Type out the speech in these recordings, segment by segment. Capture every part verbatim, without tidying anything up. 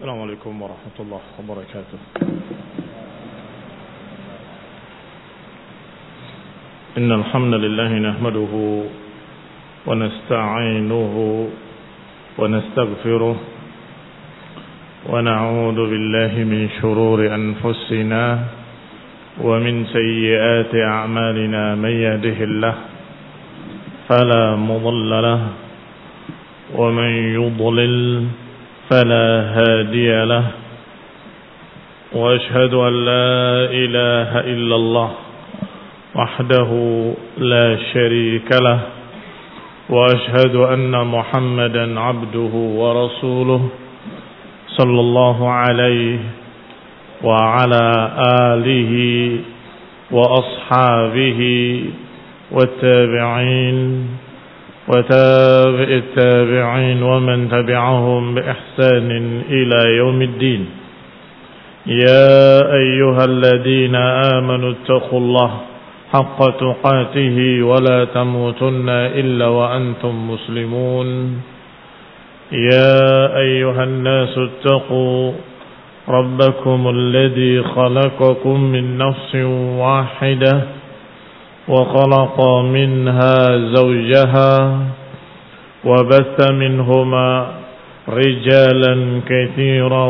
السلام عليكم ورحمة الله وبركاته. إن الحمد لله نحمده ونستعينه ونستغفره ونعوذ بالله من شرور أنفسنا ومن سيئات أعمالنا. من يهده الله فلا مضل له ومن يضلل فلا هادي له، وأشهد أن لا إله إلا الله وحده لا شريك له، وأشهد أن محمدا عبده ورسوله صلى الله عليه وعلى آله وأصحابه والتابعين وتابع التابعين ومن تبعهم بإحسان إلى يوم الدين. يا أيها الذين آمنوا اتقوا الله حق تقاته ولا تموتن إلا وأنتم مسلمون. يا أيها الناس اتقوا ربكم الذي خلقكم من نفس واحدة وخلق منها زوجها وبث منهما رجالا كثيرا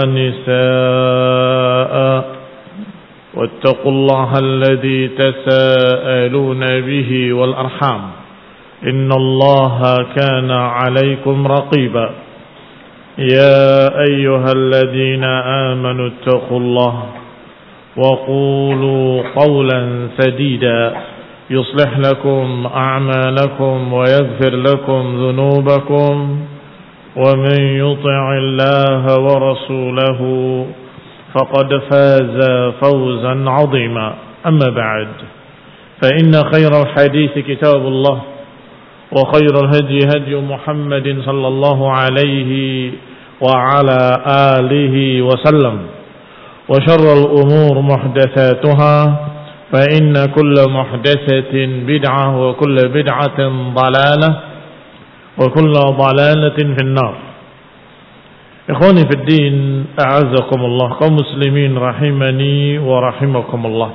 ونساء، واتقوا الله الذي تساءلون به والأرحام إن الله كان عليكم رقيبا. يا أيها الذين آمنوا اتقوا الله وقولوا قولا سديدا يصلح لكم أعمالكم ويغفر لكم ذنوبكم، ومن يطع الله ورسوله فقد فاز فوزا عظيما. أما بعد، فإن خير الحديث كتاب الله، وخير الهدي هدي محمد صلى الله عليه وعلى آله وسلم، وشر الأمور محدثاتها، فإن كل محدثة بدعة وكل بدعة ضلالة وكل ضلالة في النار. إخواني في الدين، أعزكم الله، kaum muslimin rahimani wa rahimakumullah.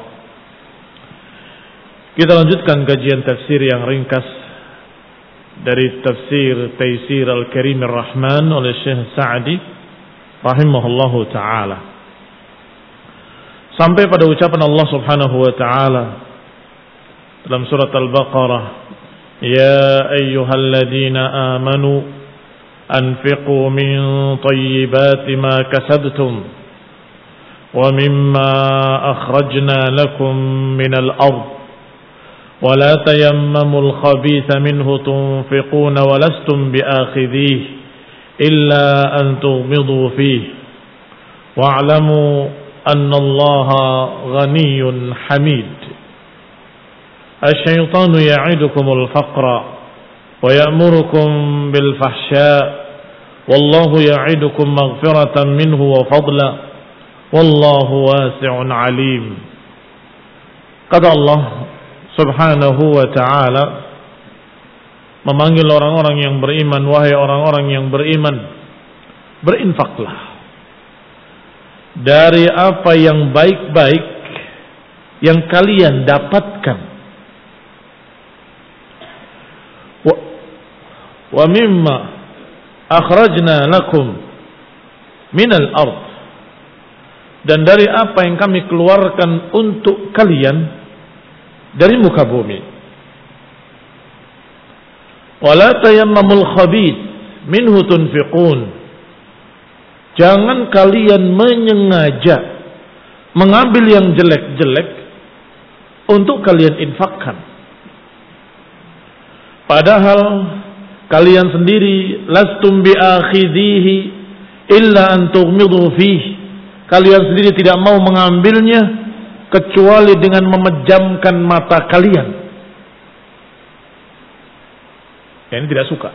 Kita lanjutkan kajian tafsir yang ringkas dari tafsir Taisir Al-Karim Ar-Rahman oleh Syekh Sa'di rahimahullahu ta'ala, sampai pada ucapan Allah Subhanahu wa taala dalam surat Al-Baqarah, ya ayyuhalladzina amanu anfiqu min thayyibati ma kasabtum wa mimma akhrajna lakum minal ard wa la tayammamul khabitha minhu tunfiquna wa lastum biakhidhihi illa an tughmidu fihi wa'lamu أن الله غني حميد. الشيطان يعدكم الفقر ويأمركم بالفحشاء والله يعدكم مغفرة منه وفضلا والله واسع عليم. Kata Allah Subhanahu wa ta'ala memanggil orang-orang yang beriman, wahai orang-orang yang beriman, berinfaklah dari apa yang baik-baik yang kalian dapatkan. Wa, wa mimma akhrajna lakum minal ard, dan dari apa yang kami keluarkan untuk kalian dari muka bumi. Wa la tayammamul khabith minhu tunfiqun, jangan kalian menyengaja mengambil yang jelek-jelek untuk kalian infakkan, padahal kalian sendiri lastum biakhidhihi illa an tughmidu fihi, kalian sendiri tidak mau mengambilnya kecuali dengan memejamkan mata kalian. Ini tidak suka.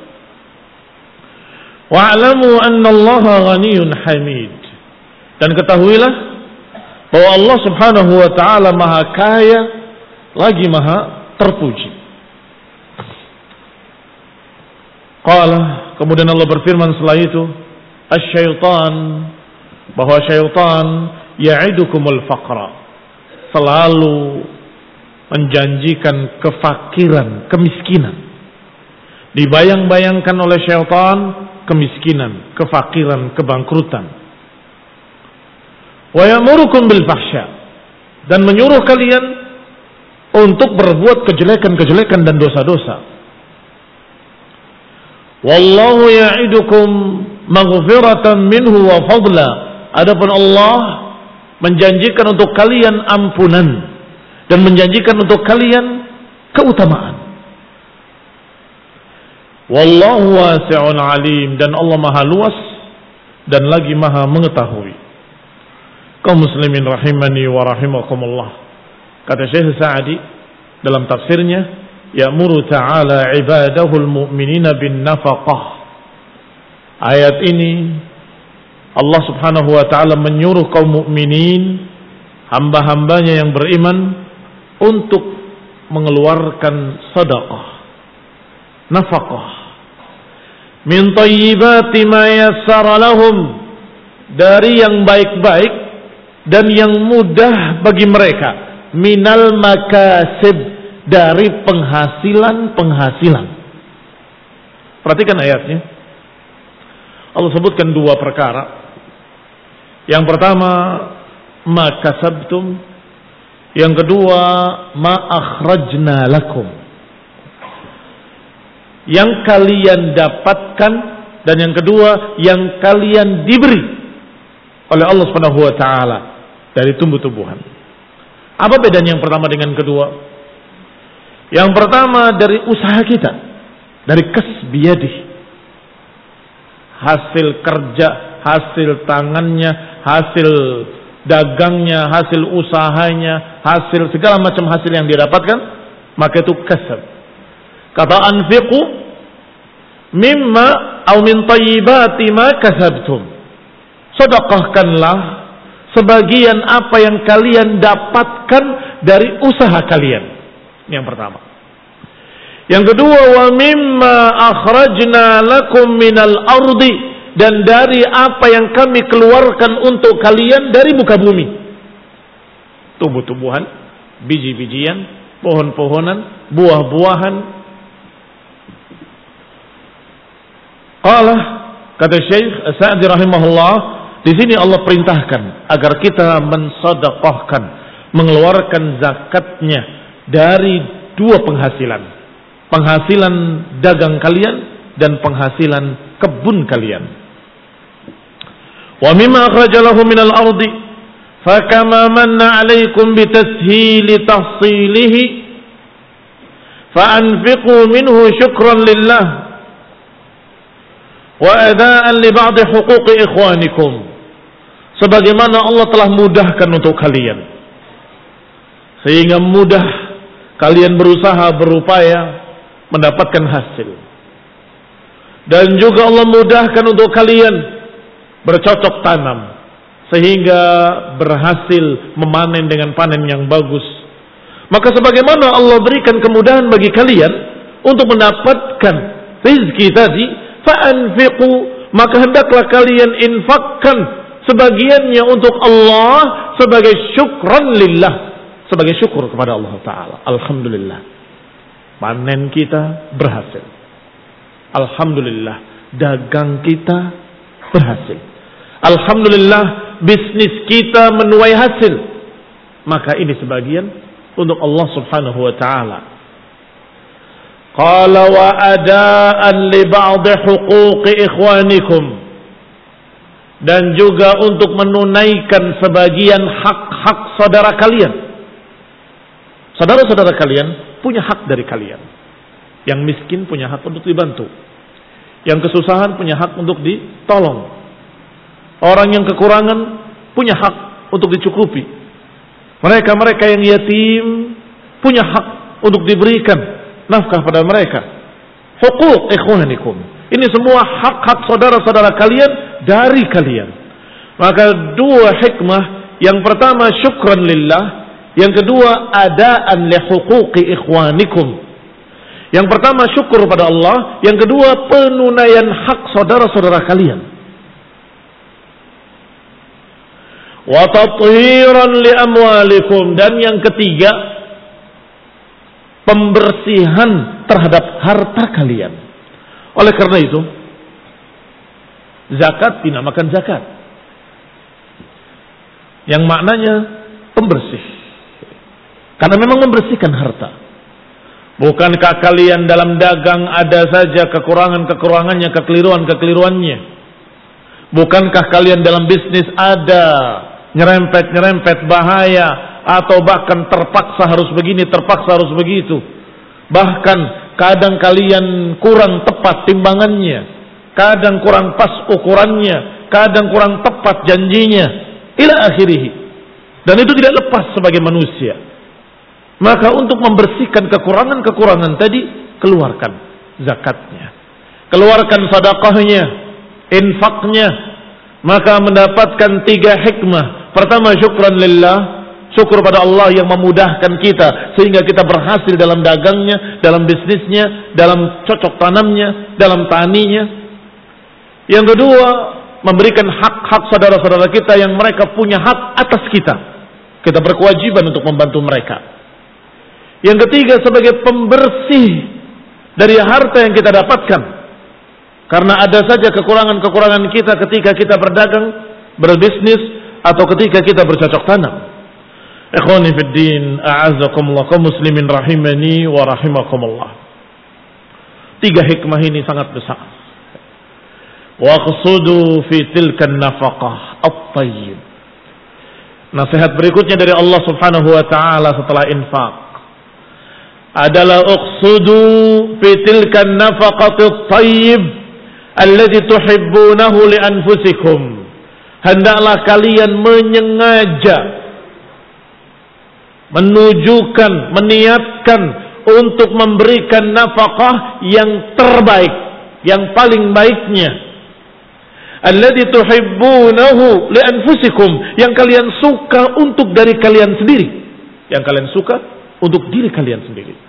Wa'lamu annallaha ghaniyyun hamid, dan ketahuilah bahwa Allah Subhanahu wa taala Maha Kaya lagi Maha terpuji. Qala, kemudian Allah berfirman setelah itu, asy-syaitan, bahwa syaitan ya'idukumul faqra, selalu menjanjikan kefakiran, kemiskinan. Dibayang-bayangkan oleh syaitan kemiskinan, kefakiran, kebangkrutan. Wa ya'murukum bil fahsya, dan menyuruh kalian untuk berbuat kejelekan-kejelekan dan dosa-dosa. Wallahu ya'idukum maghfiratan minhu wa fadla. Adapun Allah menjanjikan untuk kalian ampunan dan menjanjikan untuk kalian keutamaan. Wallahu wasi'un alim, dan Allah maha luas dan lagi maha mengetahui. Kaum muslimin rahimani wa rahimakumullah. Kata Syekh Sa'di dalam tafsirnya, ya'muru ta'ala ibadahul mu'minina bin nafaqah. Ayat ini Allah subhanahu wa ta'ala menyuruh kaum mukminin, hamba-hambanya yang beriman, untuk mengeluarkan sedekah, nafaqah, min thayyibati ma yassara lahum, dari yang baik-baik dan yang mudah bagi mereka, minal makasib, dari penghasilan-penghasilan. Perhatikan ayatnya. Allah sebutkan dua perkara. Yang pertama, ma kasabtum. Yang kedua, ma akhrajna lakum. Yang kalian dapatkan, dan yang kedua, yang kalian diberi oleh Allah Subhanahu wa taala dari tumbuh-tumbuhan. Apa bedanya yang pertama dengan kedua? Yang pertama dari usaha kita, dari kasbiyadih, hasil kerja, hasil tangannya, hasil dagangnya, hasil usahanya, hasil segala macam hasil yang dia dapatkan, maka itu kasab. Kata anfiqu mimma aw min thayyibati ma kasabtum. Sedekahkanlah sebagian apa yang kalian dapatkan dari usaha kalian. Yang pertama. Yang kedua, wa mimma akhrajna lakum minal ardi, dan dari apa yang kami keluarkan untuk kalian dari muka bumi. Tumbuh-tumbuhan, biji-bijian, pohon-pohonan, buah-buahan. Qala, kata Syekh Sa'di rahimahullah, di sini Allah perintahkan agar kita mensedekahkan, mengeluarkan zakatnya dari dua penghasilan. Penghasilan dagang kalian dan penghasilan kebun kalian. Wa mimma akhrajalahu minal ardi fakama manna 'alaikum bitashili tahsilihi fa'anfiqu minhu syukran lillah wa adaan li ba'd huquqi ikhwanikum. Sebagaimana Allah telah mudahkan untuk kalian, sehingga mudah kalian berusaha, berupaya mendapatkan hasil. Dan juga Allah mudahkan untuk kalian bercocok tanam, sehingga berhasil memanen dengan panen yang bagus. Maka sebagaimana Allah berikan kemudahan bagi kalian untuk mendapatkan rezeki tadi, fa'anfiqu, maka hendaklah kalian infakkan sebagiannya untuk Allah sebagai syukran lillah, sebagai syukur kepada Allah Ta'ala. Alhamdulillah, panen kita berhasil. Alhamdulillah, dagang kita berhasil. Alhamdulillah, bisnis kita menuai hasil. Maka ini sebagian untuk Allah Subhanahu wa Ta'ala. Qala wa adaan li ba'd huquqi ikhwanikum, dan juga untuk menunaikan sebagian hak-hak saudara kalian. Saudara-saudara kalian punya hak dari kalian. Yang miskin punya hak untuk dibantu. Yang kesusahan punya hak untuk ditolong. Orang yang kekurangan punya hak untuk dicukupi. Mereka-mereka yang yatim punya hak untuk diberikan nafkah pada mereka. Huquq ikhwanikum. Ini semua hak-hak saudara-saudara kalian dari kalian. Maka dua hikmah. Yang pertama syukran lillah. Yang kedua adaan li huquqi ikhwanikum. Yang pertama syukur pada Allah. Yang kedua penunaian hak saudara-saudara kalian. wa tathiran li amwalikum, dan yang ketiga pembersihan terhadap harta kalian. Oleh karena itu zakat dinamakan zakat yang maknanya pembersih, karena memang membersihkan harta. Bukankah kalian dalam dagang ada saja kekurangan-kekurangannya, kekeliruan-kekeliruannya? Bukankah kalian dalam bisnis ada nyerempet-nyerempet bahaya, atau bahkan terpaksa harus begini, terpaksa harus begitu? Bahkan kadang kalian kurang tepat timbangannya, kadang kurang pas ukurannya, kadang kurang tepat janjinya, ila akhirih. Dan itu tidak lepas sebagai manusia. Maka untuk membersihkan kekurangan-kekurangan tadi, keluarkan zakatnya, keluarkan sedekahnya, infaknya. Maka mendapatkan tiga hikmah. Pertama, syukran lillah, syukur pada Allah yang memudahkan kita sehingga kita berhasil dalam dagangnya, dalam bisnisnya, dalam cocok tanamnya, dalam taninya. Yang kedua, memberikan hak-hak saudara-saudara kita yang mereka punya hak atas kita. Kita berkewajiban untuk membantu mereka. Yang ketiga, sebagai pembersih dari harta yang kita dapatkan. Karena ada saja kekurangan-kekurangan kita ketika kita berdagang, berbisnis, atau ketika kita bercocok tanam. Ikhwani fid din, a'azzakumullah, kaum muslimin rahimani wa rahimakumullah. Tiga hikmah ini sangat besar. Waqsudu fi tilkan nafaqah at-tayyib. Nasihat berikutnya dari Allah Subhanahu wa taala setelah infak adalah uqsudu fi tilkan nafaqatit tayyib alladhi tuhibbunahu li anfusikum. Hendaklah kalian menyengaja, menunjukkan, meniatkan untuk memberikan nafkah yang terbaik, yang paling baiknya. Alladhi tuhibbunahu li anfusikum, yang kalian suka untuk dari kalian sendiri, yang kalian suka untuk diri kalian sendiri.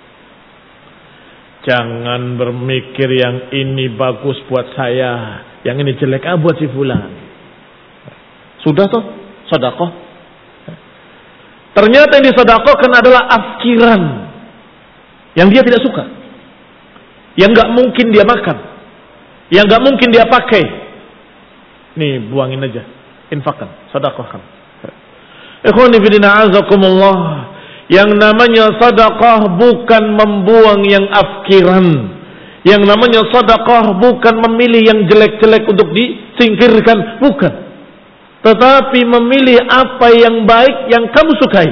Jangan bermikir yang ini bagus buat saya, yang ini jelek ah buat si fulan. Sudah toh sedekah. Ternyata yang disedekahkan adalah afkiran yang dia tidak suka, yang nggak mungkin dia makan, yang nggak mungkin dia pakai. Nih buangin aja, infakkan, sedekahkan. Ikhwani fillah azakumullah. Yang namanya sedekah bukan membuang yang afkiran. Yang namanya sedekah bukan memilih yang jelek-jelek untuk disingkirkan, bukan. Tetapi memilih apa yang baik yang kamu sukai.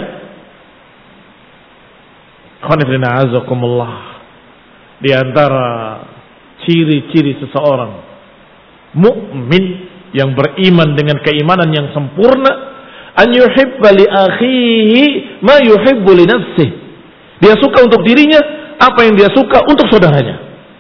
Di antara ciri-ciri seseorang mukmin yang beriman dengan keimanan yang sempurna, an yuhibba li akhihi ma yuhibbu li nafsihi. Dia suka untuk dirinya apa yang dia suka untuk saudaranya.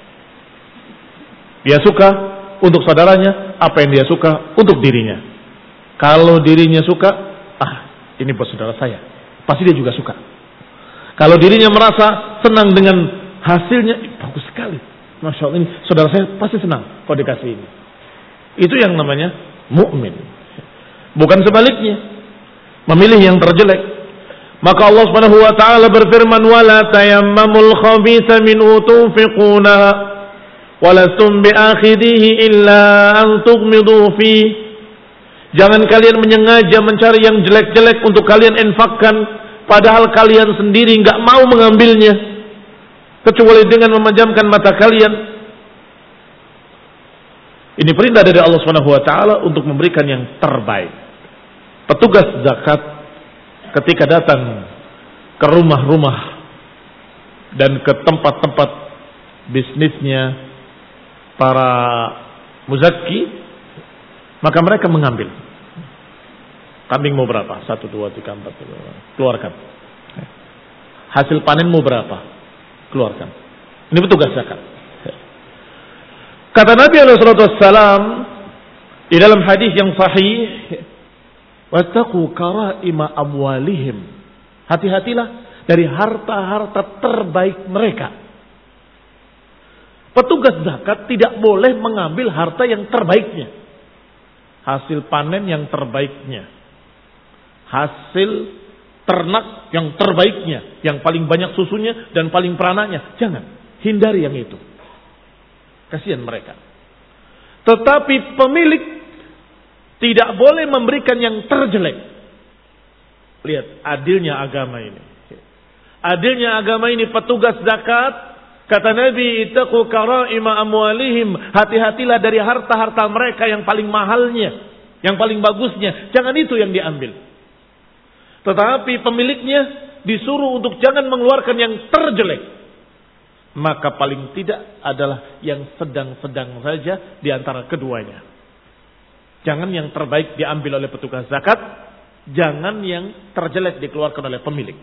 Dia suka untuk saudaranya apa yang dia suka untuk dirinya. Kalau dirinya suka, ah ini buat saudara saya, pasti dia juga suka. Kalau dirinya merasa senang dengan hasilnya, bagus sekali, masya Allah, ini saudara saya pasti senang kalau dikasih ini. Itu yang namanya mukmin. Bukan sebaliknya, memilih yang terjelek. Maka Allah Subhanahu wa taala berfirman, "Wala tayammamul khabitha minhu tunfiquna wa lastum bi'akhidhihi illa an tughmidu fi." Jangan kalian menyengaja mencari yang jelek-jelek untuk kalian infakkan, padahal kalian sendiri enggak mau mengambilnya kecuali dengan memejamkan mata kalian. Ini perintah dari Allah Subhanahu wa taala untuk memberikan yang terbaik. Petugas zakat ketika datang ke rumah-rumah dan ke tempat-tempat bisnisnya para muzakki, maka mereka mengambil. Kambing mau berapa? Satu, dua, tiga, empat. Keluarkan. Hasil panen mau berapa? Keluarkan. Ini petugas zakat. Kata Nabi alaihi salatu wassalam di dalam hadis yang sahih, wattaqu karaima amwalihim. Hati-hatilah dari harta-harta terbaik mereka. Petugas zakat tidak boleh mengambil harta yang terbaiknya, hasil panen yang terbaiknya. hasil ternak yang terbaiknya, yang paling banyak susunya dan paling perananya. Jangan, hindari yang itu. Kasihan mereka. Tetapi pemilik tidak boleh memberikan yang terjelek. Lihat adilnya agama ini. Adilnya agama ini, petugas zakat, kata Nabi, ittaqu kara'ima amwalihim, hati-hatilah dari harta-harta mereka yang paling mahalnya, yang paling bagusnya. Jangan itu yang diambil. Tetapi pemiliknya disuruh untuk jangan mengeluarkan yang terjelek. Maka paling tidak adalah yang sedang-sedang saja di antara keduanya. Jangan yang terbaik diambil oleh petugas zakat, jangan yang terjelek dikeluarkan oleh pemilik.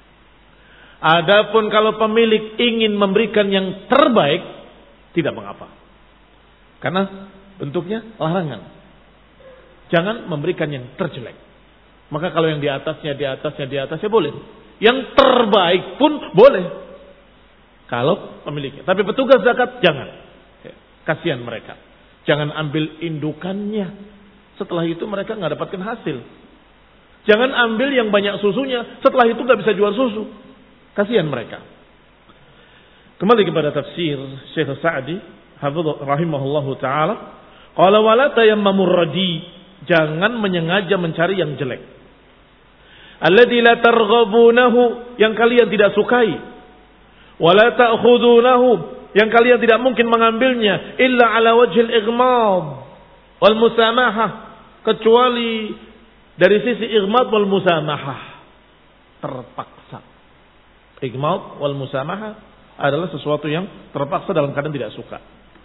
Adapun kalau pemilik ingin memberikan yang terbaik, tidak mengapa. Karena bentuknya larangan. Jangan memberikan yang terjelek. Maka kalau yang di atasnya, di atasnya, di atasnya boleh. Yang terbaik pun boleh. Kalau pemiliknya. Tapi petugas zakat jangan. Kasihan mereka. Jangan ambil indukannya. Setelah itu mereka nggak dapatkan hasil. Jangan ambil yang banyak susunya. Setelah itu nggak bisa jual susu. Kasihan mereka. Kembali kepada tafsir Syekh Sa'di rahimahullahu taala, qala wala tayammamur radi, jangan menyengaja mencari yang jelek. Alladzi la targhabunahu, yang kalian tidak sukai. Wala ta'khudunahu, yang kalian tidak mungkin mengambilnya illa ala wajhil ighmad wal musamahah, kecuali dari sisi ighmad wal musamahah, terpaksa. Ighmad wal musamahah adalah sesuatu yang terpaksa dalam keadaan tidak suka.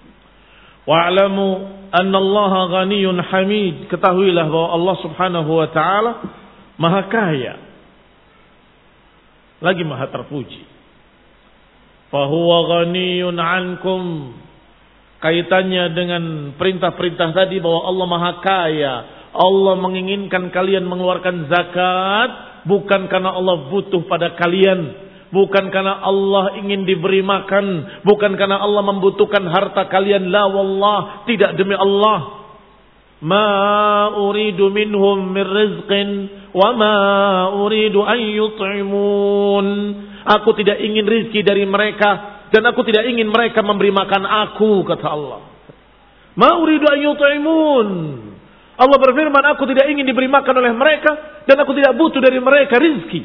Wa'lamu anna Allah ghaniyun hamid, ketahuilah bahwa Allah Subhanahu wa taala Maha kaya lagi Maha terpuji. Fa huwa ghaniyun ankum, kaitannya dengan perintah-perintah tadi bahwa Allah Maha kaya. Allah menginginkan kalian mengeluarkan zakat bukan karena Allah butuh pada kalian, bukan karena Allah ingin diberi makan, bukan karena Allah membutuhkan harta kalian. La wallah, tidak, demi Allah. Ma uridu minhum min rizqin wa ma uridu an yut'imun. Aku tidak ingin rizki dari mereka dan aku tidak ingin mereka memberi makan aku, kata Allah. Ma uridu an yut'imun. Allah berfirman, aku tidak ingin diberi makan oleh mereka dan aku tidak butuh dari mereka rizki.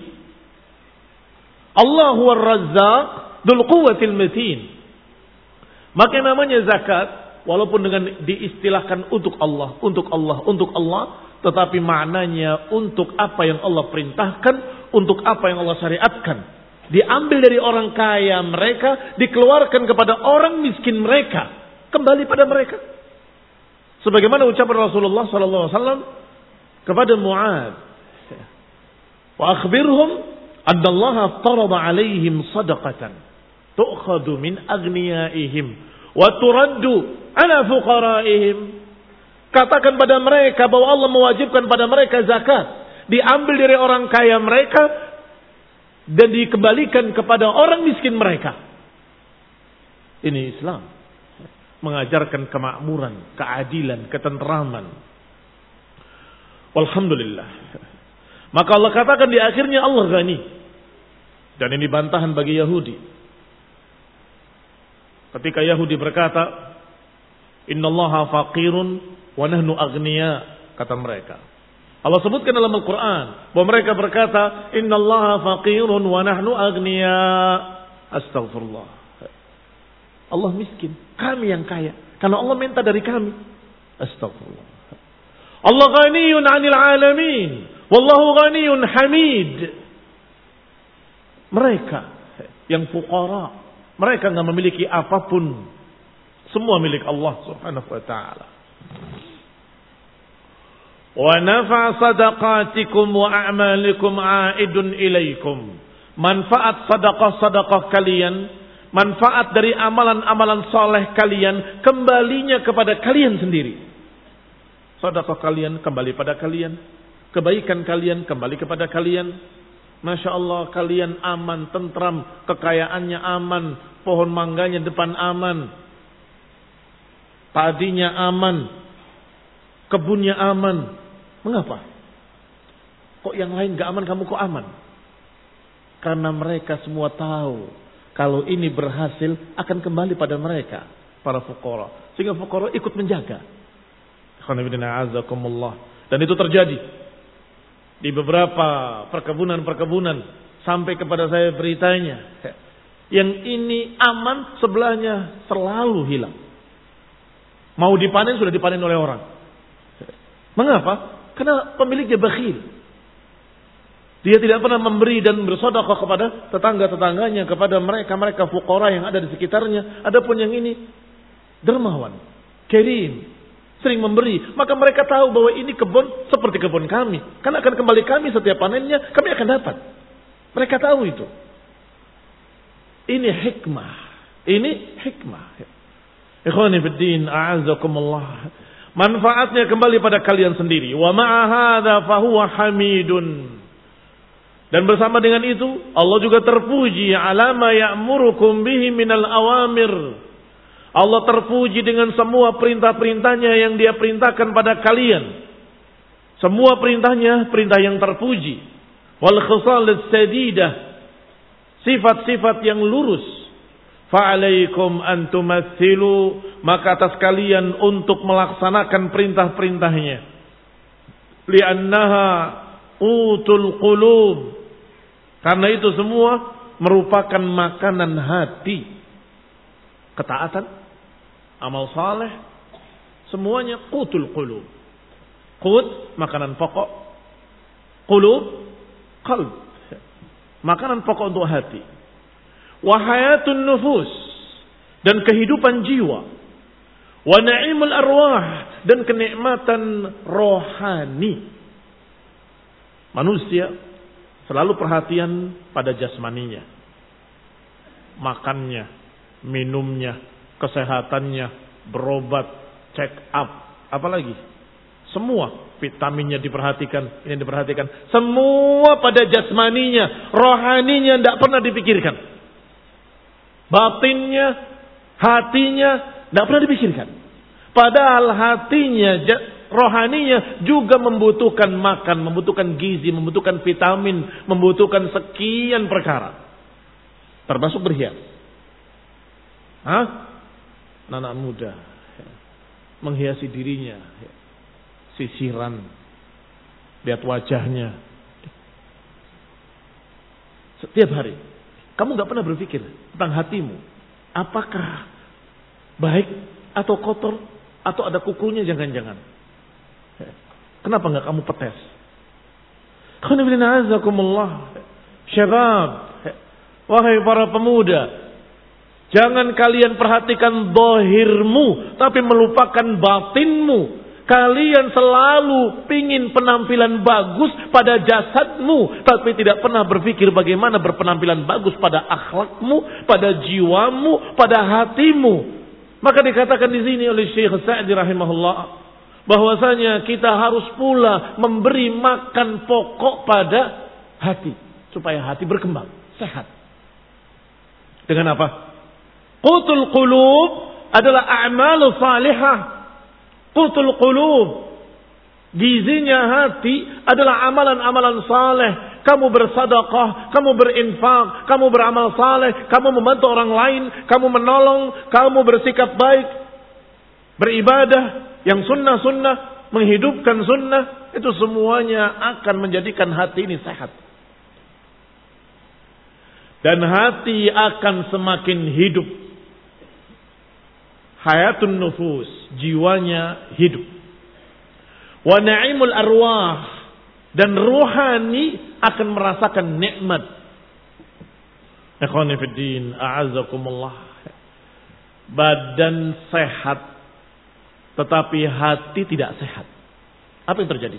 Allah huwa ar-razzaq dzul quwwatil matin. Maka namanya zakat, walaupun dengan diistilahkan untuk Allah, untuk Allah, untuk Allah, tetapi maknanya untuk apa yang Allah perintahkan, untuk apa yang Allah syariatkan. Diambil dari orang kaya mereka, dikeluarkan kepada orang miskin mereka, kembali pada mereka. Sebagaimana ucapan Rasulullah sallallahu alaihi wasallam kepada Mu'adz, wa akhbirhum anna Allah farada alaihim sadaqatan tu'khadu min aghniyaihim wa turaddu ala fuqaraihim. Katakan pada mereka bahwa Allah mewajibkan pada mereka zakat, diambil dari orang kaya mereka dan dikembalikan kepada orang miskin mereka. Ini Islam, mengajarkan kemakmuran, keadilan, ketenteraman. Walhamdulillah. Maka Allah katakan di akhirnya Allah ghani. Dan ini bantahan bagi Yahudi. Ketika Yahudi berkata, innallaha faqirun wa nahnu aghniya, kata mereka. Allah sebutkan dalam Al-Quran bahwa mereka berkata, innallaha faqirun wa nahnu aghniya. Astagfirullah. Allah miskin, kami yang kaya, karena Allah minta dari kami. Astagfirullah. Allah ghaniyun 'anil 'alamin, wallahu ghaniyun hamid. Mereka yang fuqara, mereka enggak memiliki apapun, semua milik Allah Subhanahu wa taala. Wa nafa sadaqatikum wa a'malikum 'aidun ilaikum. Manfaat sedekah-sedekah kalian, manfaat dari amalan-amalan soleh kalian, kembalinya kepada kalian sendiri. Sedekah kalian kembali pada kalian, kebaikan kalian kembali kepada kalian. Masya Allah, kalian aman, tentram, kekayaannya aman, pohon mangganya depan aman, padinya aman, kebunnya aman. Mengapa? Kok yang lain gak aman, kamu kok aman? Karena mereka semua tahu kalau ini berhasil akan kembali pada mereka, para fuqara. Sehingga fuqara ikut menjaga. Dan itu terjadi di beberapa perkebunan-perkebunan sampai kepada saya beritanya. Yang ini aman, sebelahnya selalu hilang. Mau dipanen sudah dipanen oleh orang. Mengapa? Karena pemiliknya bakhil. Dia tidak pernah memberi dan bersedekah kepada tetangga-tetangganya, kepada mereka-mereka fuqara yang ada di sekitarnya. Adapun yang ini dermawan, karim, sering memberi. Maka mereka tahu bahwa ini kebun seperti kebun kami. Karena akan kembali kami setiap panennya, kami akan dapat. Mereka tahu itu. Ini hikmah. Ini hikmah. Ikhwani fiddin, a'azakumullah. Manfaatnya kembali pada kalian sendiri. Wa ma'a hadza fahuwa hamidun. Dan bersama dengan itu Allah juga terpuji ala ma ya'murukum bihi minal awamir. Allah terpuji dengan semua perintah-perintahnya yang Dia perintahkan pada kalian. Semua perintahnya perintah yang terpuji. Wal khisalis sadidah. Sifat-sifat yang lurus. Fa'alaikum an tumathilu, maka atas kalian untuk melaksanakan perintah-perintahnya. Li'annaha utul qulub. Karena itu semua merupakan makanan hati. Ketaatan, amal saleh, semuanya qutul qulub. Qut, makanan pokok. Qulub, qalb. Makanan pokok untuk hati. Wahayatun nufus, dan kehidupan jiwa. Wa na'imul arwah, dan kenikmatan rohani. Manusia selalu perhatian pada jasmaninya. Makannya, minumnya, kesehatannya, berobat, check up, apalagi. Semua vitaminnya diperhatikan, ini diperhatikan. Semua pada jasmaninya, rohaninya tidak pernah dipikirkan. Batinnya, hatinya tidak pernah dipikirkan. Padahal hatinya, rohaninya juga membutuhkan makan, membutuhkan gizi, membutuhkan vitamin, membutuhkan sekian perkara. Termasuk berhias. Hah? Anak muda menghiasi dirinya, sisiran, lihat wajahnya. Setiap hari. Kamu gak pernah berpikir tentang hatimu. Apakah baik atau kotor atau ada kukunya, jangan-jangan. Kenapa gak kamu petes? Syabab, wahai para pemuda, jangan kalian perhatikan zahirmu, tapi melupakan batinmu. Kalian selalu pingin penampilan bagus pada jasadmu, tapi tidak pernah berpikir bagaimana berpenampilan bagus pada akhlakmu, pada jiwamu, pada hatimu. Maka dikatakan di sini oleh Syekh Sa'di rahimahullah, bahwasanya kita harus pula memberi makan pokok pada hati, supaya hati berkembang, sehat. Dengan apa? Qutul qulub adalah a'malu salihah. Qutul qulub, gizinya hati adalah amalan-amalan saleh. Kamu bersedekah, kamu berinfak, kamu beramal saleh, kamu membantu orang lain, kamu menolong, kamu bersikap baik, beribadah yang sunnah-sunnah, menghidupkan sunnah, itu semuanya akan menjadikan hati ini sehat. Dan hati akan semakin hidup. Hayatun nufus, jiwanya hidup. Wa na'imul arwah, dan ruhani akan merasakan nikmat. Ikhwani fiddin, a'azzakumullah. Badan sehat, tetapi hati tidak sehat. Apa yang terjadi?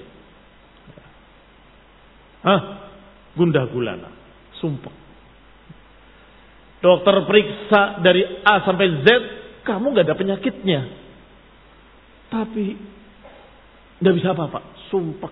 Hah? Gundah gulana, sumpah. Dokter periksa dari A sampai Z, kamu gak ada penyakitnya. Tapi gak bisa apa-apa. Sumpah.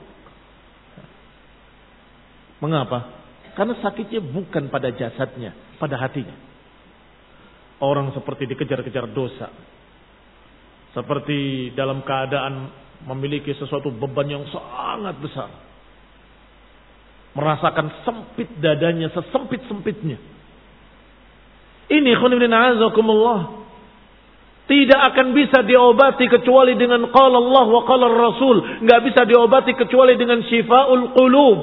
Mengapa? Karena sakitnya bukan pada jasadnya, pada hatinya. Orang seperti dikejar-kejar dosa. Seperti dalam keadaan memiliki sesuatu beban yang sangat besar. Merasakan sempit dadanya, sesempit-sempitnya. Ini khonibina azakumullah. Tidak akan bisa diobati kecuali dengan qala Allah wa qala Rasul. Enggak bisa diobati kecuali dengan syifaul qulub.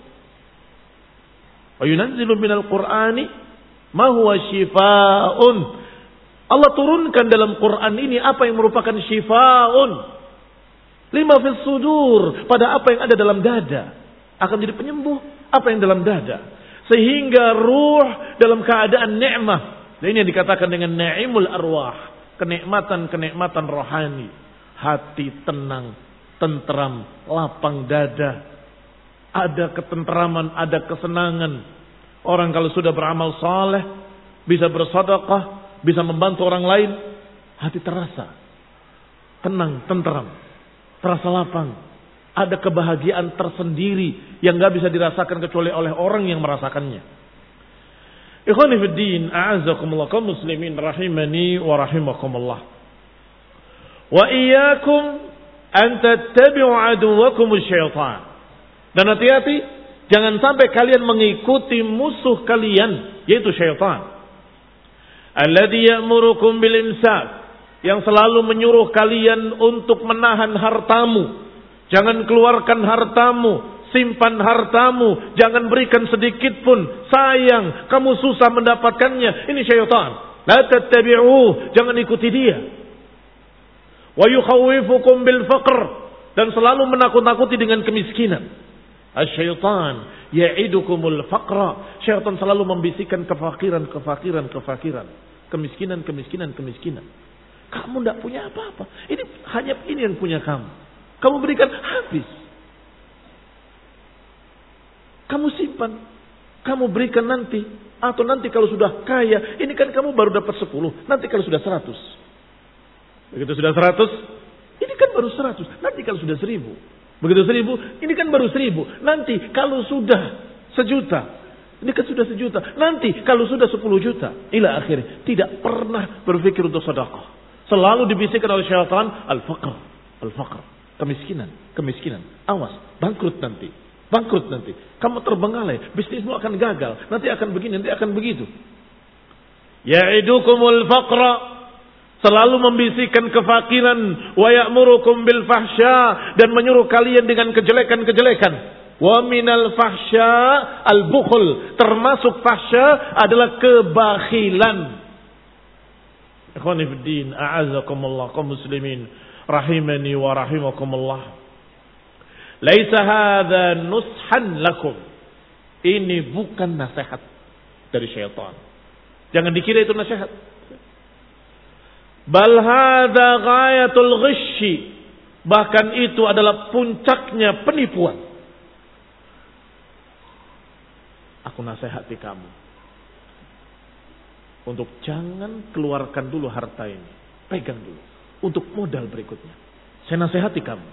Wa yunazzilu minal Qur'ani ma huwa syifaun. Allah turunkan dalam Quran ini apa yang merupakan syifaun. Lima fis sudur, pada apa yang ada dalam dada. Akan jadi penyembuh apa yang dalam dada. Sehingga ruh dalam keadaan nikmah. Dan ini yang dikatakan dengan ni'imul arwah. Kenikmatan-kenikmatan rohani. Hati tenang, tentram, lapang dada. Ada ketenteraman, ada kesenangan. Orang kalau sudah beramal saleh, bisa bersedekah, bisa membantu orang lain, hati terasa tenang, tentram, terasa lapang. Ada kebahagiaan tersendiri yang gak bisa dirasakan kecuali oleh orang yang merasakannya. Ikhwani fid din, a'azakumullah kaum muslimin rahimani wa rahimakumullah. Wa iyyakum an tattabi'u aduwwakum asy-syaitan. Dan hati-hati jangan sampai kalian mengikuti musuh kalian yaitu syaitan. Alladzi ya'murukum bil imsak, yang selalu menyuruh kalian untuk menahan hartamu. Jangan keluarkan hartamu, simpan hartamu, jangan berikan sedikit pun. Sayang, kamu susah mendapatkannya. Ini syaitan. La tattabi'uh, jangan ikuti dia. Wa yukhawifukum bil faqr, dan selalu menakut-nakuti dengan kemiskinan. Asy-syaitan ya'idukumul faqra. Syaitan selalu membisikkan kefakiran, kefakiran, kefakiran. Kemiskinan, kemiskinan, kemiskinan. Kamu tidak punya apa-apa. Ini hanya ini yang punya kamu. Kamu berikan habis. Kamu simpan. Kamu berikan nanti. Atau nanti kalau sudah kaya. Ini kan kamu baru dapat sepuluh. Nanti kalau sudah seratus. Begitu sudah seratus. Ini kan baru seratus. Nanti kalau sudah seribu. Begitu seribu. Ini kan baru seribu. Nanti kalau sudah sejuta. Ini kan sudah sejuta. Nanti kalau sudah sepuluh juta. Ila akhirnya. Tidak pernah berpikir untuk sedekah. Selalu dibisikkan oleh syaitan. Al-faqr. Al-faqr. Kemiskinan, kemiskinan. Awas, bangkrut nanti. Bangkrut nanti. Kamu terbengkalai, bisnismu akan gagal. Nanti akan begini, nanti akan begitu. Ya'idukumul faqra, selalu membisikkan kefakiran. Wa ya'murukum bil fahsya, dan menyuruh kalian dengan kejelekan-kejelekan. Wa minal fahsya al-bukhl, termasuk fahsya adalah kebakhilan. Ikhwani fid din, a'azakumullah kaum muslimin rahimani wa rahimakumullah. Laisa hadza nushan lakum. Ini bukan nasihat dari syaitan. Jangan dikira itu nasihat. Bal hadza ghayatul ghishi. Bahkan itu adalah puncaknya penipuan. Aku nasihati kamu untuk jangan keluarkan dulu harta ini. Pegang dulu. Untuk modal berikutnya. Saya nasihati kamu.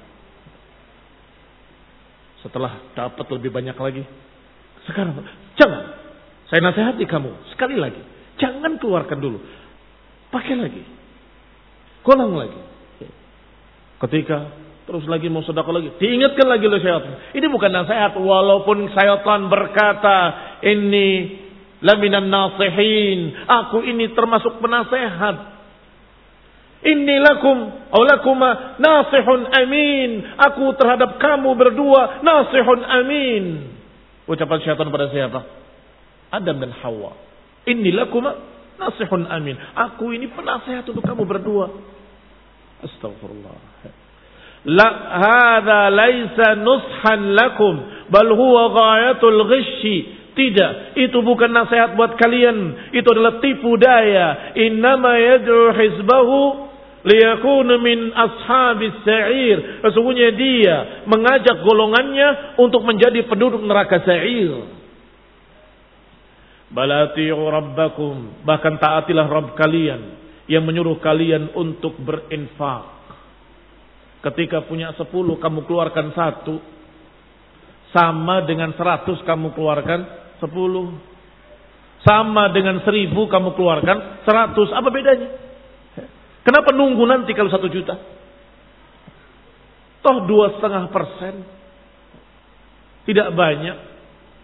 Setelah dapat lebih banyak lagi. Sekarang, jangan. Saya nasihati kamu. Sekali lagi. Jangan keluarkan dulu. Pakai lagi. Kolang lagi. Ketika terus lagi mau sedekah lagi. Diingatkan lagi oleh syaitan. Ini bukan nasihat. Walaupun syaitan berkata, ini laminan nasihin. Aku ini termasuk penasehat. Inni lakum aw lakuma nasihun amin. Aku terhadap kamu berdua nasihun amin. Ucapan syaitan pada siapa? Adam dan Hawa. Inni lakuma nasihun amin. Aku ini penasehat untuk kamu berdua. Astagfirullah. La hadza laisa nushan lakum bal huwa ghayatul ghishi. Tidak, itu bukan nasihat buat kalian. Itu adalah tipu daya. Innama yad'u hizbahu liyakunu min ashabis sa'ir. Sesungguhnya dia mengajak golongannya untuk menjadi penduduk neraka sa'ir. Balati'u rabbakum, bahkan taatilah Rabb kalian yang menyuruh kalian untuk berinfak. Ketika punya sepuluh kamu keluarkan satu, sama dengan seratus kamu keluarkan sepuluh. Sama dengan seribu kamu keluarkan seratus. Apa bedanya? Kenapa nunggu nanti kalau satu juta? Toh dua setengah persen. Tidak banyak.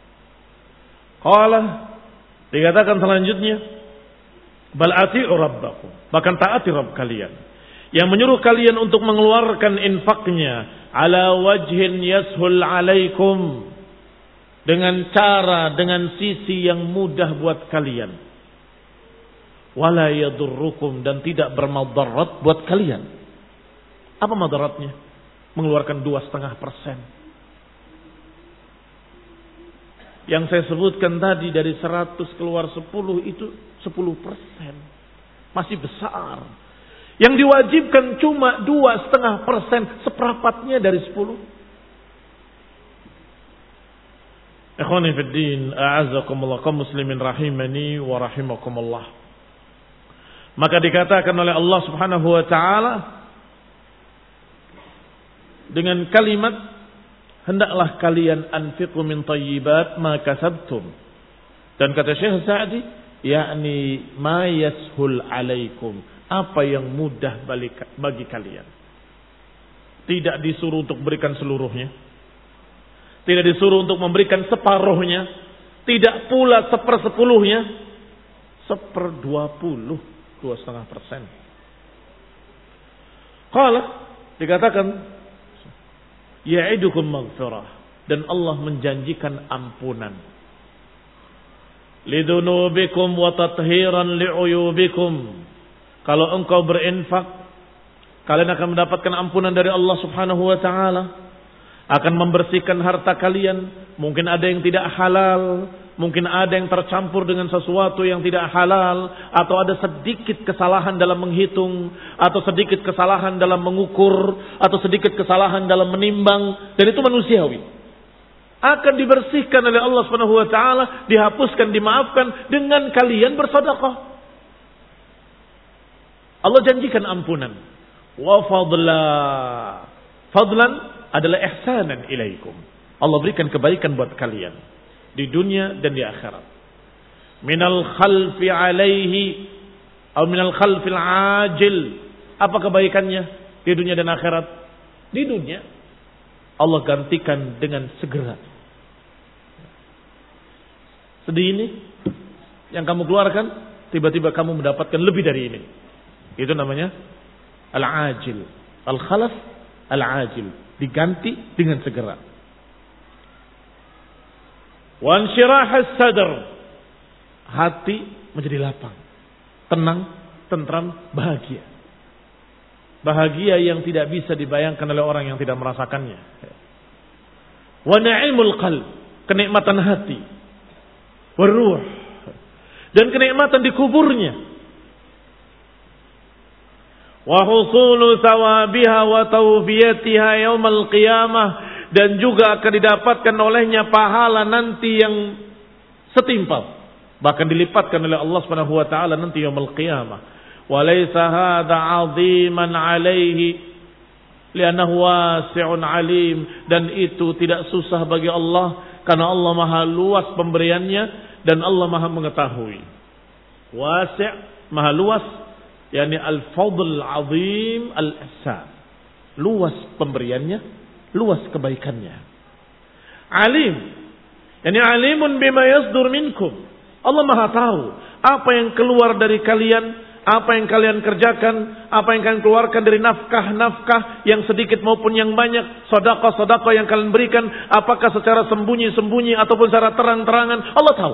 Qala, dikatakan selanjutnya, bal ati'u rabbakum, bahkan taati Rabb kalian yang menyuruh kalian untuk mengeluarkan infaknya ala wajhin yashul alaikum, dengan cara, dengan sisi yang mudah buat kalian, wala yadurrukum, dan tidak bermadarat buat kalian. Apa madaratnya? Mengeluarkan dua setengah persen. Yang saya sebutkan tadi dari seratus keluar sepuluh itu sepuluh persen, masih besar. Yang diwajibkan cuma dua setengah persen, seperempatnya dari sepuluh. Ikhwani fid din, a'azzakumullah, kaum muslimin rahimani wa rahimakumullah. Maka dikatakan oleh Allah Subhanahu wa taala dengan kalimat, hendaklah kalian anfiqu min thayyibat ma kasabtum. Dan kata Syekh Sa'di, yakni ma yashul alaikum, apa yang mudah bagi kalian. Tidak disuruh untuk berikan seluruhnya, tidak disuruh untuk memberikan separuhnya, tidak pula sepersepuluhnya, seperdua puluh, dua setengah persen. Qala, dikatakan, ya'idukum maghfirah, dan Allah menjanjikan ampunan. Lidunubikum wa tathiran li'uyubikum. Kalau engkau berinfak, kalian akan mendapatkan ampunan dari Allah Subhanahu wa taala. Akan membersihkan harta kalian. Mungkin ada yang tidak halal, mungkin ada yang tercampur dengan sesuatu yang tidak halal, atau ada sedikit kesalahan dalam menghitung, atau sedikit kesalahan dalam mengukur, atau sedikit kesalahan dalam menimbang, dan itu manusiawi. Akan dibersihkan oleh Allah Subhanahu wa taala, dihapuskan, dimaafkan dengan kalian bersedekah. Allah janjikan ampunan. Wa fadla. Fadlan adalah ihsanan ilaikum. Allah berikan kebaikan buat kalian di dunia dan di akhirat. Minal khalfi alaihi, atau minal khalfil ajil. Apa kebaikannya di dunia dan akhirat? Di dunia Allah gantikan dengan segera. Sedih ini yang kamu keluarkan, tiba-tiba kamu mendapatkan lebih dari ini. Itu namanya al-ajil. Al-khalaf al-ajil, diganti dengan segera. Wa insyirahas sadr, hati menjadi lapang, tenang, tentram, bahagia. Bahagia yang tidak bisa dibayangkan oleh orang yang tidak merasakannya. Wa na'imul qalb, kenikmatan hati. Wa ruh, dan kenikmatan di kuburnya. Wa husulu thawabiha wa tawfiyatiha yaumal qiyamah, dan juga akan didapatkan olehnya pahala nanti yang setimpal, bahkan dilipatkan oleh Allah Subhanahu wa taala nanti yaumul qiyamah. Wa laysa hadza 'aziman 'alaihi li'annahu wasi'un 'alim, dan itu tidak susah bagi Allah karena Allah Maha luas pemberiannya dan Allah Maha mengetahui. Wasi', Maha luas, yakni al-fadl 'azim al-ihsan. Luas pemberiannya, luas kebaikannya. Alim, yakni alimun bima yasdur minkum. Allah Maha tahu apa yang keluar dari kalian, apa yang kalian kerjakan, apa yang kalian keluarkan dari nafkah-nafkah yang sedikit maupun yang banyak, sedekah-sedekah yang kalian berikan, apakah secara sembunyi-sembunyi ataupun secara terang-terangan, Allah tahu.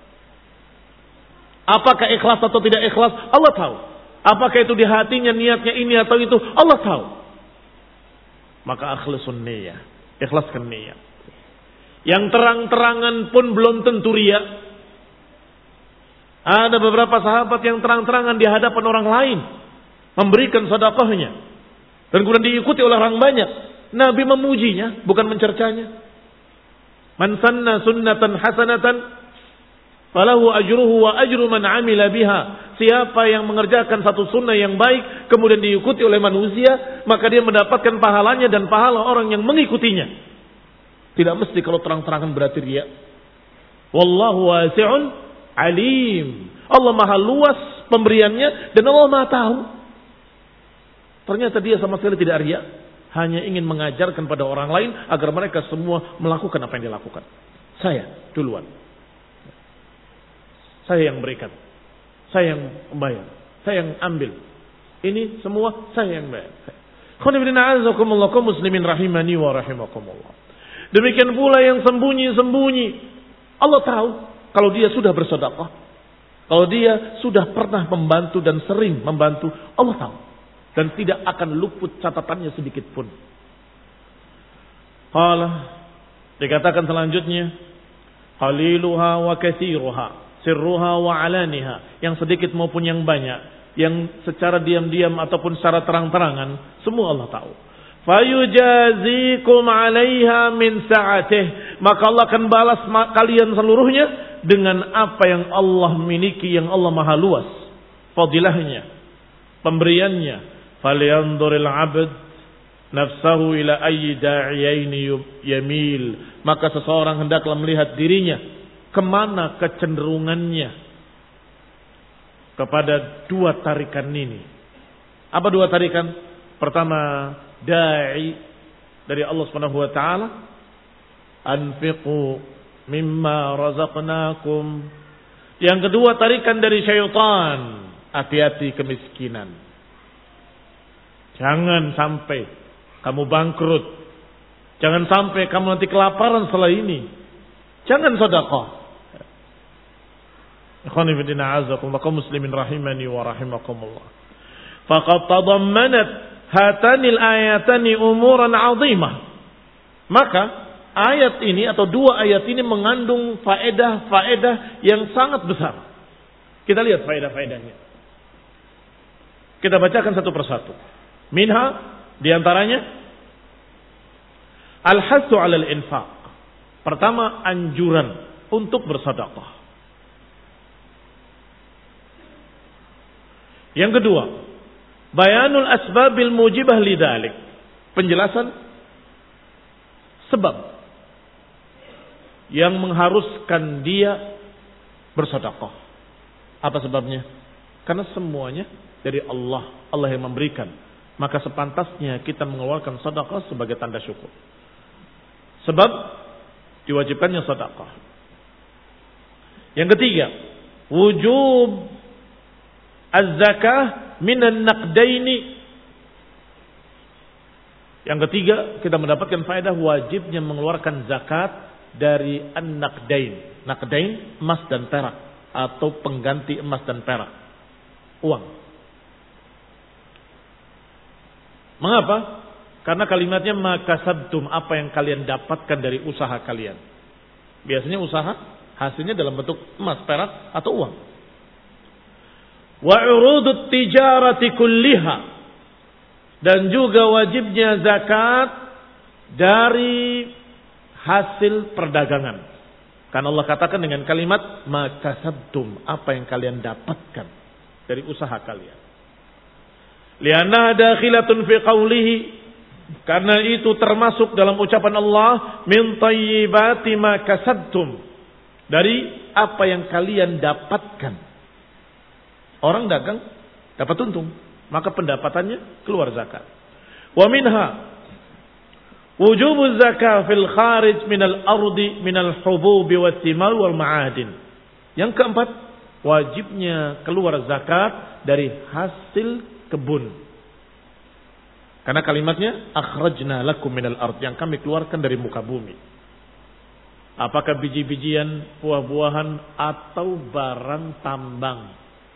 Apakah ikhlas atau tidak ikhlas, Allah tahu. Apakah itu di hatinya niatnya ini atau itu, Allah tahu. Maka akhlisun niyyah, ikhlaskan niat. Yang terang-terangan pun belum tentu riya. Ada beberapa sahabat yang terang-terangan di hadapan orang lain memberikan sedekahnya dan kemudian diikuti oleh orang banyak. Nabi memujinya, bukan mencercanya. Man sanna sunnatan hasanatan falahu ajruhu wa ajru man amila biha. Siapa yang mengerjakan satu sunnah yang baik kemudian diikuti oleh manusia, maka dia mendapatkan pahalanya dan pahala orang yang mengikutinya. Tidak mesti kalau terang-terangan berarti riya. Wallahu wasi'un alim. Allah Maha luas pemberiannya dan Allah Maha tahu. Ternyata dia sama sekali tidak riya, hanya ingin mengajarkan pada orang lain agar mereka semua melakukan apa yang dia lakukan. Saya duluan. saya yang berikan, saya yang membayar, saya yang ambil. Ini semua saya yang bayar. Khonibrina'azakumullah kaum muslimin rahimani wa rahimakumullah. Demikian pula yang sembunyi-sembunyi. Allah tahu kalau dia sudah bersedekah, kalau dia sudah pernah membantu dan sering membantu, Allah tahu. Dan tidak akan luput catatannya sedikit pun. Qala, dikatakan selanjutnya, qaliluha wa katsiruha, sirruha wa alaniha, yang sedikit maupun yang banyak, yang secara diam-diam ataupun secara terang-terangan, semua Allah tahu. Fayujazikum 'alaiha min sa'atih, maka Allah akan balas kalian seluruhnya dengan apa yang Allah miliki, yang Allah maha luas fadilahnya, pemberiannya. Falyanzuril 'abd nafsahu ila ayyi da'iyaini yamil, maka seseorang hendaklah melihat dirinya kemana kecenderungannya kepada dua tarikan ini. Apa dua tarikan? Pertama, da'i dari Allah Subhanahu wa taala, anfiqu mimma razaqnakum. Yang kedua, tarikan dari syaitan, hati-hati kemiskinan. Jangan sampai kamu bangkrut. Jangan sampai kamu nanti kelaparan setelah ini. Jangan sedekah. Ikhwani fi din a'azakumullah kaum muslimin rahimani wa rahimakumullah. Faqad tadammanat hatanil ayatani umuran 'azimah. Maka ayat ini atau dua ayat ini mengandung faedah-faedah yang sangat besar. Kita lihat faedah-faedahnya. Kita bacakan satu persatu. Minha, diantaranya al-hasu 'alal infaq. Pertama, anjuran untuk bersedekah. Yang kedua, bayanul asbabil mujibah lidzalik. Penjelasan sebab yang mengharuskan dia bersedekah. Apa sebabnya? Karena semuanya dari Allah, Allah yang memberikan. Maka sepantasnya kita mengeluarkan sedekah sebagai tanda syukur. Sebab diwajibkannya sedekah. Yang ketiga, wujub az-zakah minan naqdaini. Yang ketiga, kita mendapatkan faedah wajibnya mengeluarkan zakat dari an-naqdain. Naqdain, emas dan perak, atau pengganti emas dan perak, uang. Mengapa? Karena kalimatnya makasabtum, apa yang kalian dapatkan dari usaha kalian. Biasanya usaha hasilnya dalam bentuk emas, perak, atau uang. Wa urudut tijarati kulliha, dan juga wajibnya zakat dari hasil perdagangan. Karena Allah katakan dengan kalimat makasabtum, apa yang kalian dapatkan dari usaha kalian. Lianna dakhilatun fi qawlihi, karena itu termasuk dalam ucapan Allah, min thayyibati ma kasabtum, dari apa yang kalian dapatkan. Orang dagang dapat untung, maka pendapatannya keluar zakat. Wa minha wujubu zakah fil kharij minal ardi minal hububi was thimar wal ma'adin. Yang keempat, wajibnya keluar zakat dari hasil kebun. Karena kalimatnya akhrajna lakum minal ard, yang kami keluarkan dari muka bumi. Apakah biji-bijian, buah-buahan, atau barang tambang,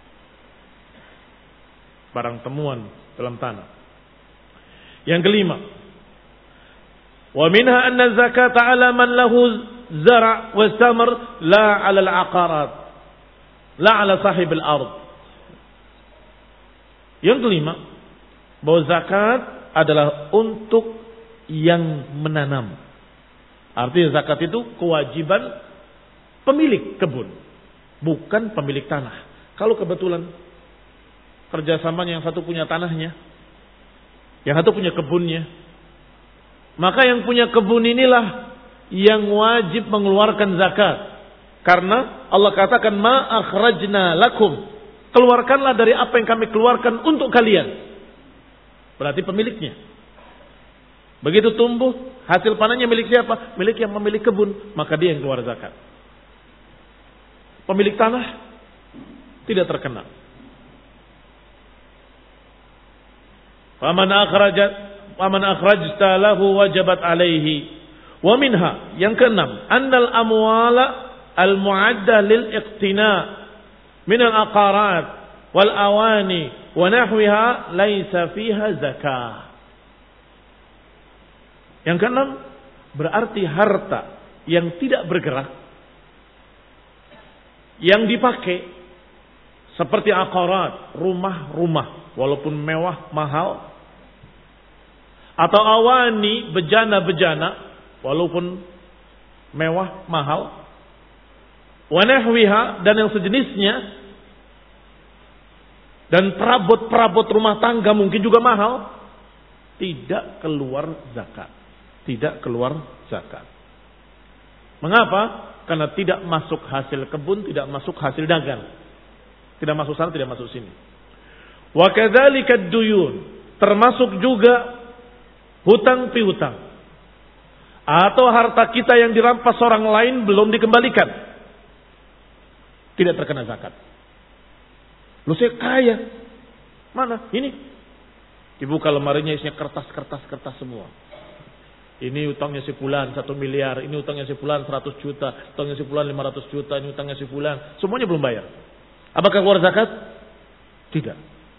barang temuan dalam tanah. Yang kelima, wa minha anna zakata ala man lahu zara' wa samar la 'ala al-aqarat, la 'ala sahib al-ard. Yang kelima, bahwa zakat adalah untuk yang menanam. Artinya zakat itu kewajiban pemilik kebun, bukan pemilik tanah. Kalau kebetulan kerjasamanya yang satu punya tanahnya, yang satu punya kebunnya, maka yang punya kebun inilah yang wajib mengeluarkan zakat. Karena Allah katakan ma akhrajna lakum, keluarkanlah dari apa yang kami keluarkan untuk kalian. Berarti pemiliknya. Begitu tumbuh, hasil panennya milik siapa? Milik yang memiliki kebun, maka dia yang keluar zakat. Pemilik tanah Tidak terkena. Faman akhrajat faman akhrajta lahu wajabat alaihi. Wa minha, yang keenam, annal amwala al-mu'addah lil iqtina min al-aqarat wal awani wa nahwiha laisa fiha zakah. Yang keenam, berarti harta yang tidak bergerak yang dipakai seperti aqarat, rumah-rumah walaupun mewah mahal, atau awani, bejana-bejana walaupun mewah mahal, wa nahwiha, dan yang sejenisnya, dan perabot-perabot rumah tangga mungkin juga mahal, tidak keluar zakat. Tidak keluar zakat. Mengapa? Karena tidak masuk hasil kebun, tidak masuk hasil dagang. Tidak masuk sana, tidak masuk sini. Wa kadzalika ad-duyun, termasuk juga hutang piutang. Atau harta kita yang dirampas orang lain belum dikembalikan. Tidak terkena zakat. Lu saya kaya. Mana? Ini. Dibuka lemarinya isinya kertas-kertas-kertas semua. Ini utangnya sebulan satu miliar, ini utangnya sebulan seratus juta, utangnya sebulan lima ratus juta, ini utangnya sebulan, semuanya belum bayar. Apakah keluar zakat? Tidak.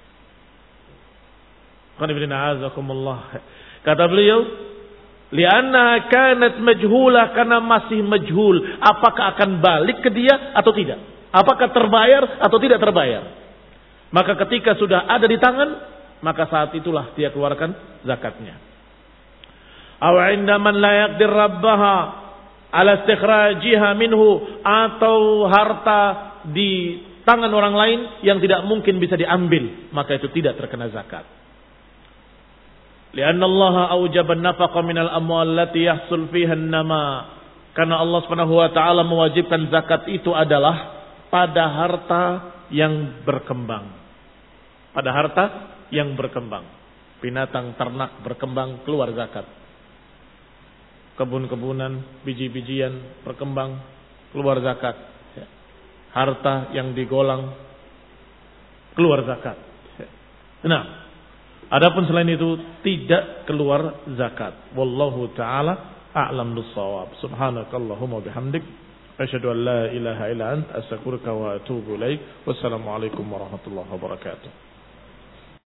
Kata beliau, li'anna kanat majhula, karena masih majhul, apakah akan balik ke dia atau tidak? Apakah terbayar atau tidak terbayar? Maka ketika sudah ada di tangan, maka saat itulah dia keluarkan zakatnya. Aw 'inda man la yaqdir rabbaha 'ala istikhrajiha minhu, atau harta di tangan orang lain yang tidak mungkin bisa diambil, maka itu tidak terkena zakat. Lianna Allah awjaba an-nafaqa minal amwal allati yahsul fiha an-nama, karena Allah Subhanahu wa taala mewajibkan zakat itu adalah pada harta yang berkembang. Pada harta yang berkembang. Binatang ternak berkembang, keluar zakat. Kebun-kebunan, biji-bijian berkembang, keluar zakat. Harta yang digolang, keluar zakat. Nah, adapun selain itu tidak keluar zakat. Wallahu taala a'lam bis-shawab. Subhanakallahumma bihamdik, asyhadu an la ilaha illa anta, astaghfiruka wa atubu ilaik. Wassalamu alaikum warahmatullahi wabarakatuh.